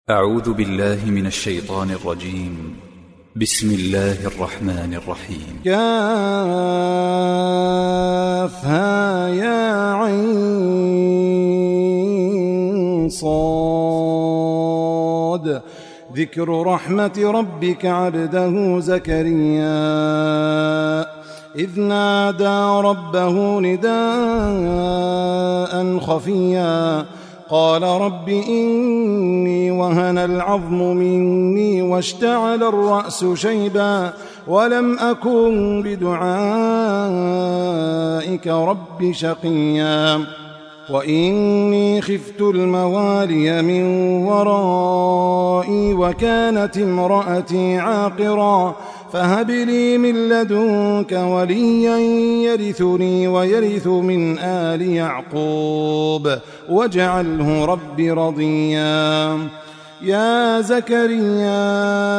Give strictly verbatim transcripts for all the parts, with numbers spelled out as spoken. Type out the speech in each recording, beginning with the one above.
أعوذ بالله من الشيطان الرجيم. بسم الله الرحمن الرحيم. كافها يا عين صاد ذكر رحمة ربك عبده زكريا إذ نادى ربه نداء خفيا قال رب إني وهن العظم مني واشتعل الرأس شيبا ولم أكن بدعائك رب شقيا وإني خفت الموالي من ورائي وكانت امرأتي عاقرا فهب لي من لدنك وليا يرثني ويرث من آل يعقوب واجعله رب رضيا يا زكريا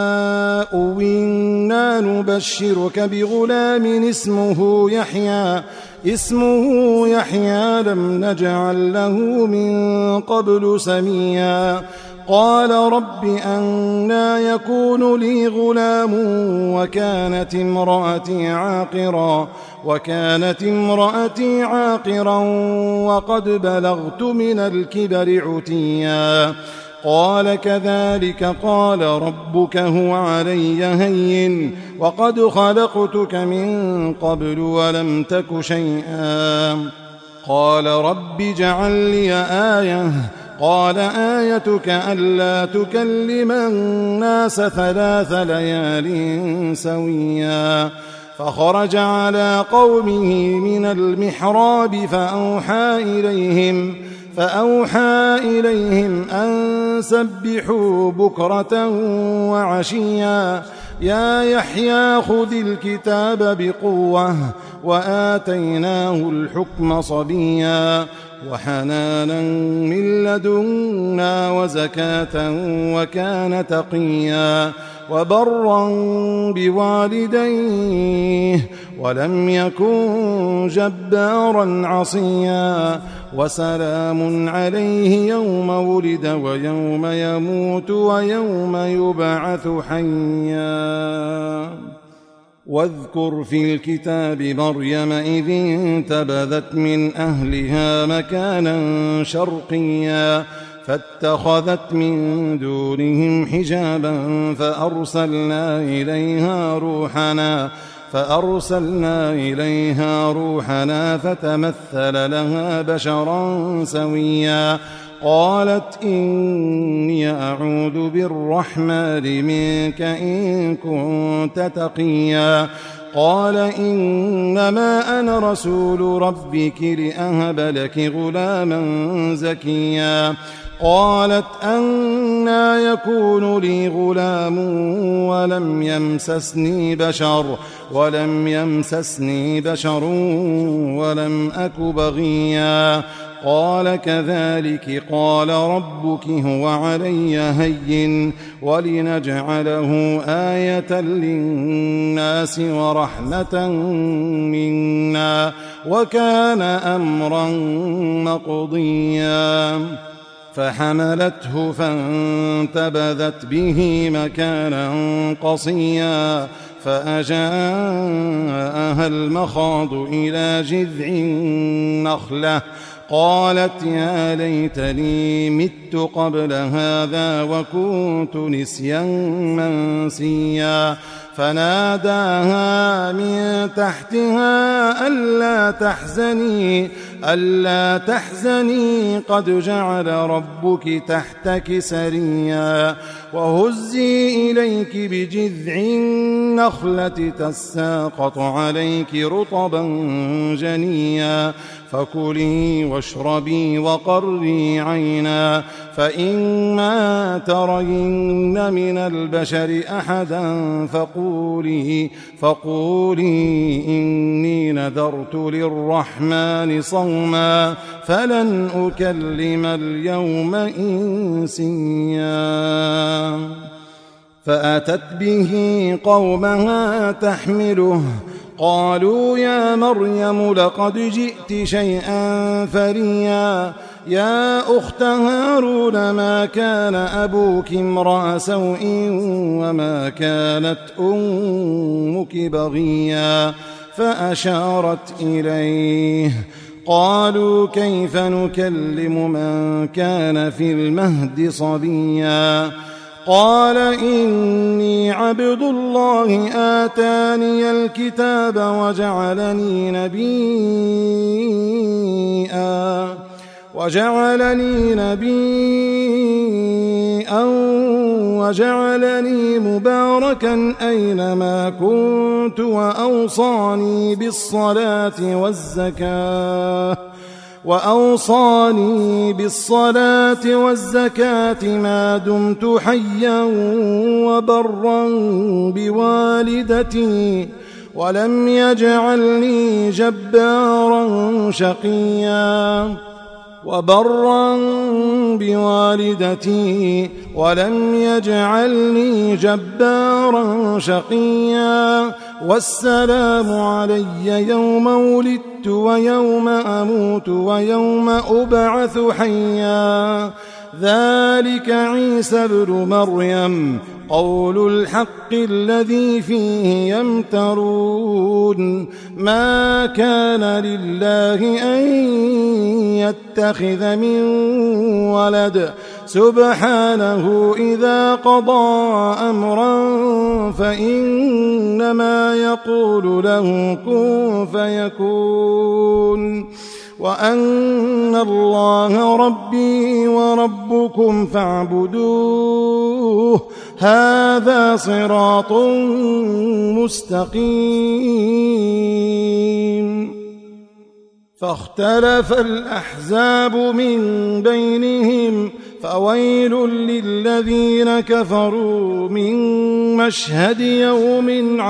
إنا نبشرك بغلام اسمه يحيى اسمه يحيى لم نجعل له من قبل سميا قال رب أنى يكون لي غلام وكانت امرأتي عاقرا وكانت امرأتي عاقرا وقد بلغت من الكبر عتيا قال كذلك قال ربك هو علي هين وقد خلقتك من قبل ولم تك شيئا قال رب اجعل لي آية قال آيتك ألا تكلم الناس ثلاث ليال سويا فخرج على قومه من المحراب فأوحى إليهم فأوحى إليهم أن سبحوا بكرة وعشيا يا يحيى خذ الكتاب بقوة وآتيناه الحكم صبيا وحنانا من لدنا وزكاة وكان تقيا وبرا بوالديه ولم يكن جبارا عصيا وسلام عليه يوم ولد ويوم يموت ويوم يبعث حيا واذكر في الكتاب مريم إذ انتبذت من أهلها مكانا شرقيا فاتخذت من دونهم حجابا فأرسلنا إليها روحنا فأرسلنا إليها روحنا فتمثل لها بشرا سويا قالت إني أعوذ بالرحمن منك إن كنت تقيا قال إنما أنا رسول ربك لأهب لك غلاما زكيا قالت أنى يكون لي غلام ولم يمسسني بشر ولم يمسسني بشر ولم أك بغيا قال كذلك قال ربك هو علي هين ولنجعله آية للناس ورحمة منا وكان أمرا مقضيا فحملته فانتبذت به مكانا قصيا فأجاءها المخاض إلى جذع النخلة قالت يا ليتني مت قبل هذا وكنت نسيا منسيا فناداها من تحتها ألا تحزني ألا تحزني قد جعل ربك تحتك سريا وهزي إليك بجذع النخلة تساقط عليك رطبا جنيا فكلي واشربي وقري عينا فإما ترين من البشر أحدا فقولي فقولي إني نذرت للرحمن صوما فلن أكلم اليوم إنسيا فأتت به قومها تحمله قالوا يا مريم لقد جئت شيئا فريا يا أخت هارون ما كان أبوك امرأ سوء وما كانت أمك بغيا فأشارت إليه. قالوا كيف نكلم من كان في المهد صبيا قال إني عبد الله آتاني الكتاب وجعلني نبيا وجعلني نبيا وجعلني مباركا أينما كنت وأوصاني بالصلاة والزكاة وأوصاني بالصلاة والزكاة ما دمت حيا وبرا بوالدتي ولم يجعلني جبارا شقيا وبرا بوالدتي ولم يجعلني جبارا شقيا والسلام علي يوم ولدت ويوم أموت ويوم أبعث حيا ذلك عيسى ابن مريم قول الحق الذي فيه يمترون ما كان لله أن يتخذ من ولد سبحانه إذا قضى أمرا فإنما يقول له كن فيكون وأن الله ربي وربكم فاعبدوه هذا صراط مستقيم. فاختلف الأحزاب من بينهم فويل للذين كفروا من مشهد يوم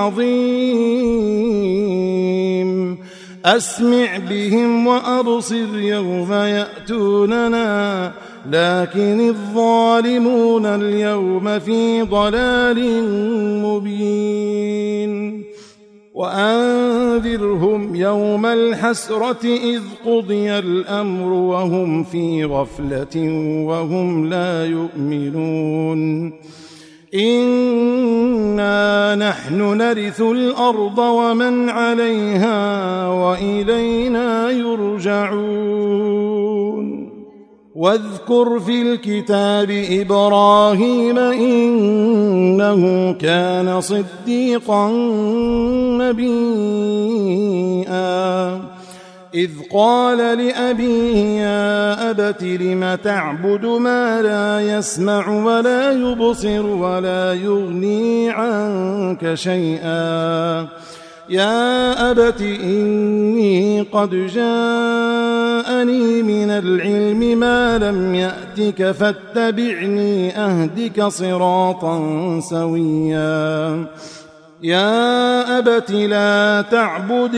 عظيم أسمع بهم وأبصر يوم يأتوننا لكن الظالمون اليوم في ضلال مبين. وأنذرهم يوم الحسرة إذ قضي الأمر وهم في غفلة وهم لا يؤمنون إنا نحن نرث الأرض ومن عليها وإلينا يرجعون. واذكر في الكتاب إبراهيم إنه كان صديقا نبيا إذ قال لأبيه يا أبت لم تعبد ما لا يسمع ولا يبصر ولا يغني عنك شيئا يا أبت إني قد جاءني من العلم ما لم يأتك فاتبعني أهدك صراطا سويا يا أبت لا تعبد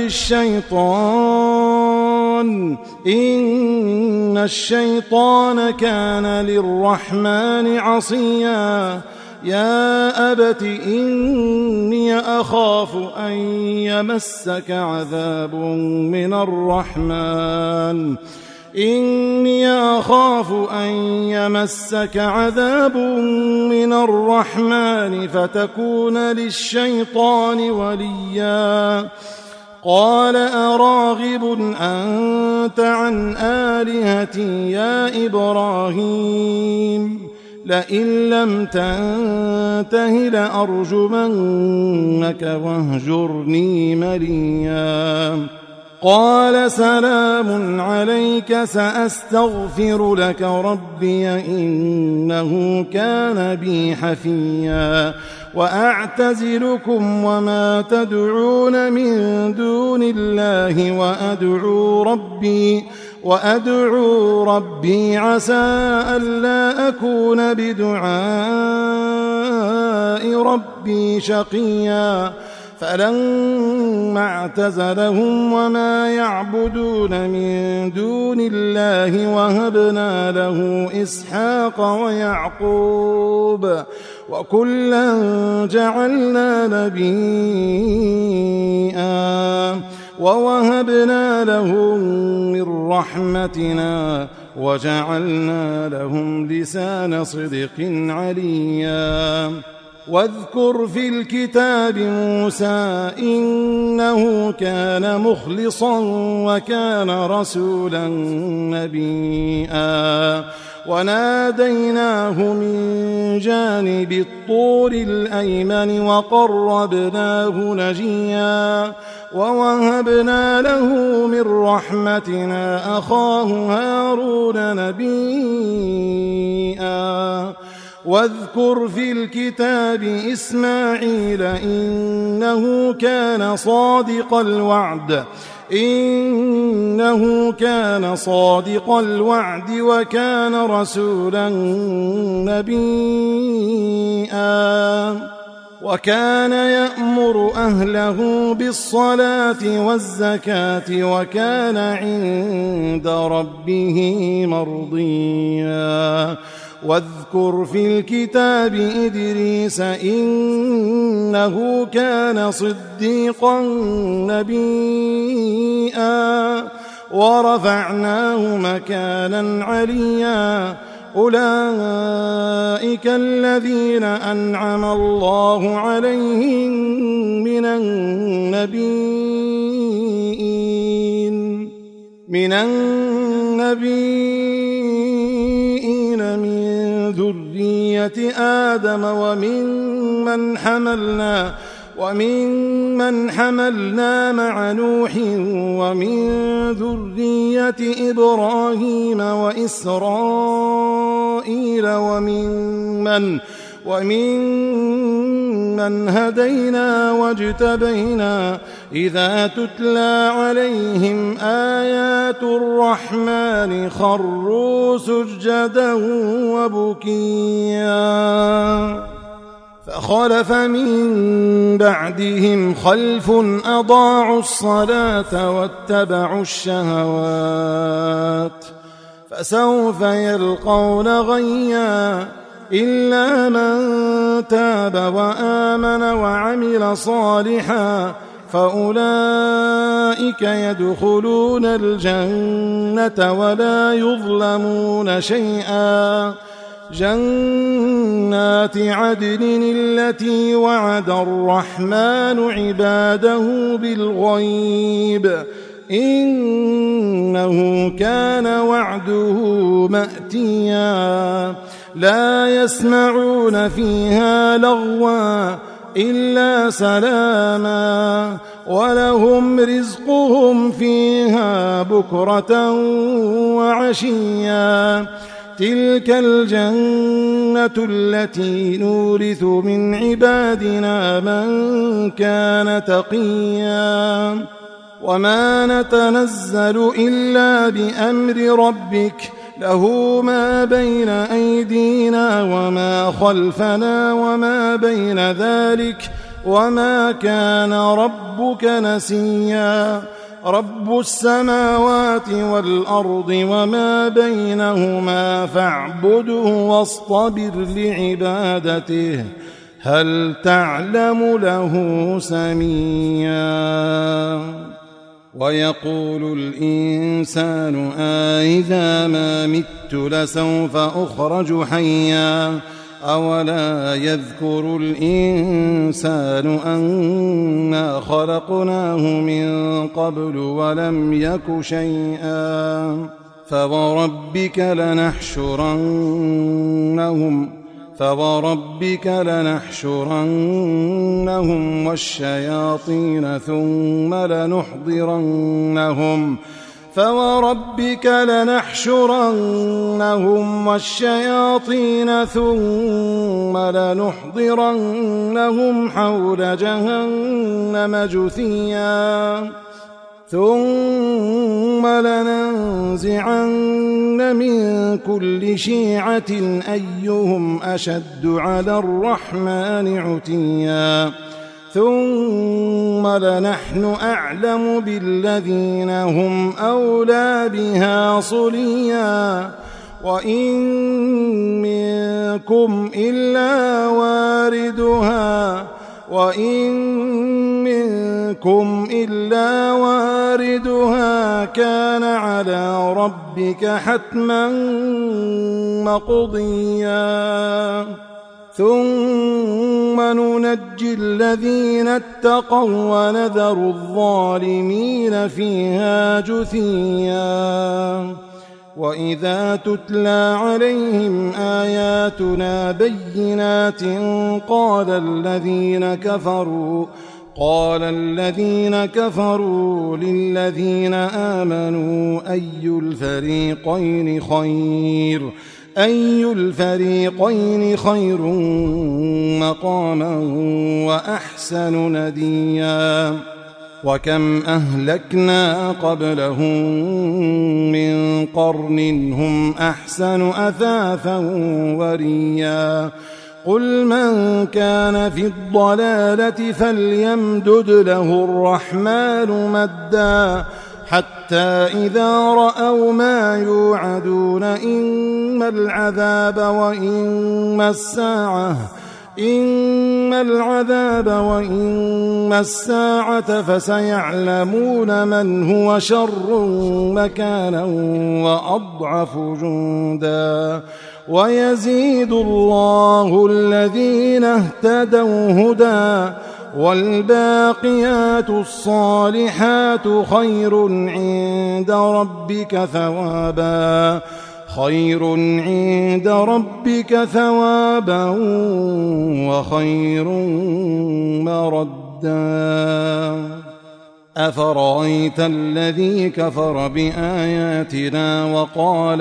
الشيطان إن الشيطان كان للرحمن عصيا يا أبت إني أخاف أن يمسك عذاب من الرحمن إني أخاف أن يمسك عذاب من الرحمن فتكون للشيطان وليا قال أراغب أنت عن آلهتي يا إبراهيم لئن لم تنته لأرجمنك واهجرني مليا قال سلام عليك سأستغفر لك ربي إنه كان بي حفيا وأعتزلكم وما تدعون من دون الله وأدعو ربي وأدعو ربي عسى ألا أكون بدعاء ربي شقيا فلما اعتزلهم وما يعبدون من دون الله وهبنا له إسحاق ويعقوب وكلا جعلنا نبيا ووهبنا لهم من رحمتنا وجعلنا لهم لسان صدق عليا. واذكر في الكتاب موسى إنه كان مخلصا وكان رسولا نبيا. وناديناه من جانب الطور الأيمن وقربناه نجيا. ووهبنا له من رحمتنا أخاه هارون نبيا. واذكر في الكتاب إسماعيل إنه كان صادق الوعد إنه كان صادق الوعد وكان رسولا نبيا. وكان يأمر أهله بالصلاة والزكاة وكان عند ربه مرضيا. واذكر في الكتاب إدريس إنه كان صديقا نبيا. ورفعناه مكانا عليا. أولئك الذين أنعم الله عليهم من النبيين من النبيين من ذرية آدم وممن حملنا وممن حملنا مع نوح ومن ذرية إبراهيم وإسرائيل وممن وممن هدينا واجتبينا. إذا تتلى عليهم آيات الرحمن خروا سجدا وبكيا. فخلف من بعدهم خلف أضاعوا الصلاة واتبعوا الشهوات فسوف يلقون غيا. إلا من تاب وآمن وعمل صالحا فأولئك يدخلون الجنة ولا يظلمون شيئا. جنات عدن التي وعد الرحمن عباده بالغيب إنه كان وعده مأتيا. لا يسمعون فيها لغوا إلا سلاما ولهم رزقهم فيها بكرة وعشيا. تلك الجنة التي نورث من عبادنا من كان تقيا. وما نتنزل إلا بأمر ربك له ما بين أيدينا وما خلفنا وما بين ذلك وما كان ربك نسيا. رب السماوات والأرض وما بينهما فاعبده واصطبر لعبادته هل تعلم له سميا. ويقول الإنسان أإذا ما مت لسوف أخرج حيا. أولا يذكر الإنسان أنا خلقناه من قبل ولم يك شيئا. فوربك لنحشرنهم فوربك لنحشرنهم والشياطين ثم لنحضرنهم فوربك لنحشرنهم والشياطين ثم لنحضرنهم حول جهنم جثيا. ثم لننزعن من كل شيعة أيهم أشد على الرحمن عتيا. ثم لنحن أعلم بالذين هم أولى بها صليا. وإن منكم إلا واردها وإن منكم إلا واردها كان على ربك حتما مقضيا ثم ننجي الذين اتقوا ونذر الظالمين فيها جثيا وإذا تتلى عليهم آياتنا بينات قال الذين كفروا قال الذين كفروا للذين آمنوا أي الفريقين خير أي الفريقين خير مقاما وأحسن نديا وكم أهلكنا قبلهم من قرن هم أحسن أثاثا وريا قل من كان في الضلالة فليمدد له الرحمن مدا حتى إذا رأوا ما يوعدون إما العذاب وإما الساعة إما العذاب وإما الساعة فسيعلمون من هو شر مكانا وأضعف جندا ويزيد الله الذين اهتدوا هدى والباقيات الصالحات خير عند ربك ثوابا خير عند ربك ثوابا وخير مردا أفرأيت الذي كفر بآياتنا وقال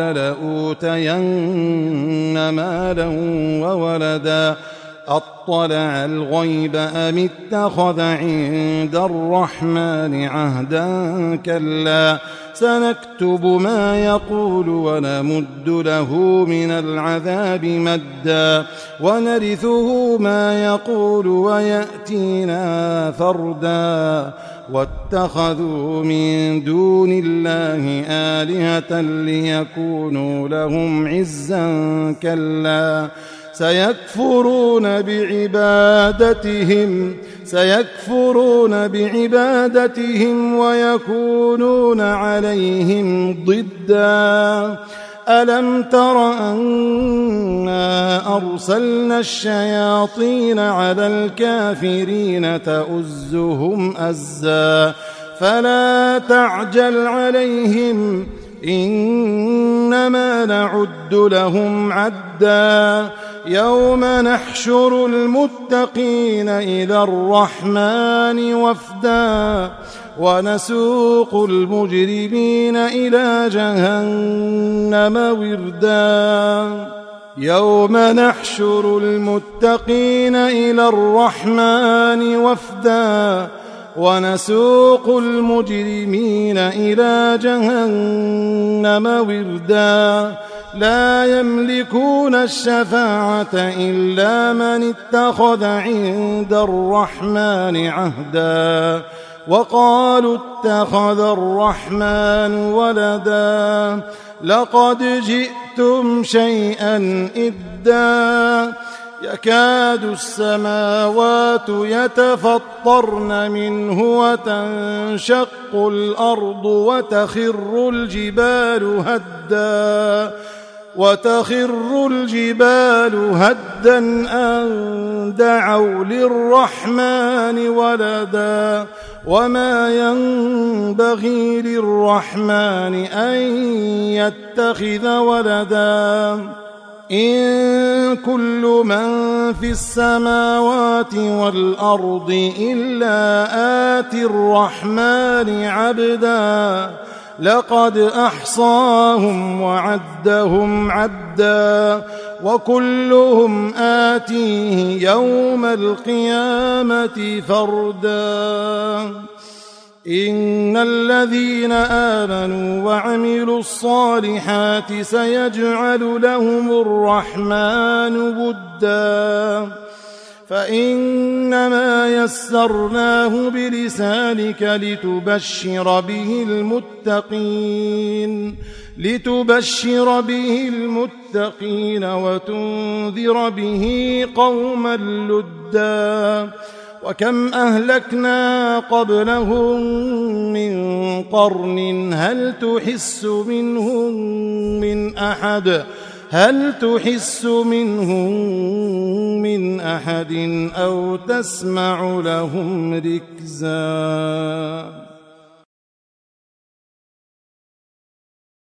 لأوتين مالا وولدا أطلع الغيب أم اتخذ عند الرحمن عهدا كلا سنكتب ما يقول ونمد له من العذاب مدا ونرثه ما يقول ويأتينا فردا واتخذوا من دون الله آلهة ليكونوا لهم عزا كلا سيكفرون بعبادتهم سيكفرون بعبادتهم ويكونون عليهم ضدا ألم تر أنا أرسلنا الشياطين على الكافرين تؤزهم أزا فلا تعجل عليهم إنما نعد لهم عدا يوم نحشر المتقين إلى الرحمن وفدا ونسوق المجرمين إلى جهنم وردا يوم نحشر المتقين إلى الرحمن وفدا ونسوق المجرمين إلى جهنم وردا لا يملكون الشفاعة إلا من اتخذ عند الرحمن عهدا وقالوا اتخذ الرحمن ولدا لقد جئتم شيئا إدا يكاد السماوات يتفطرن منه وتنشق الأرض وتخر الجبال هدا وتخر الجبال هدا أن دعوا للرحمن ولدا وما ينبغي للرحمن أن يتخذ ولدا إن كل من في السماوات والأرض إلا آتي الرحمن عبدا لقد أحصاهم وعدهم عدا وكلهم آتيه يوم القيامة فردا إن الذين آمنوا وعملوا الصالحات سيجعل لهم الرحمن ودا فإنما يسرناه بلسانك لتبشر به المتقين لتبشر به المتقين وتنذر به قوما لدا وكم أهلكنا قبلهم من قرن هل تحس منهم من أحد هل تحس منهم من أحد أو تسمع لهم ركزا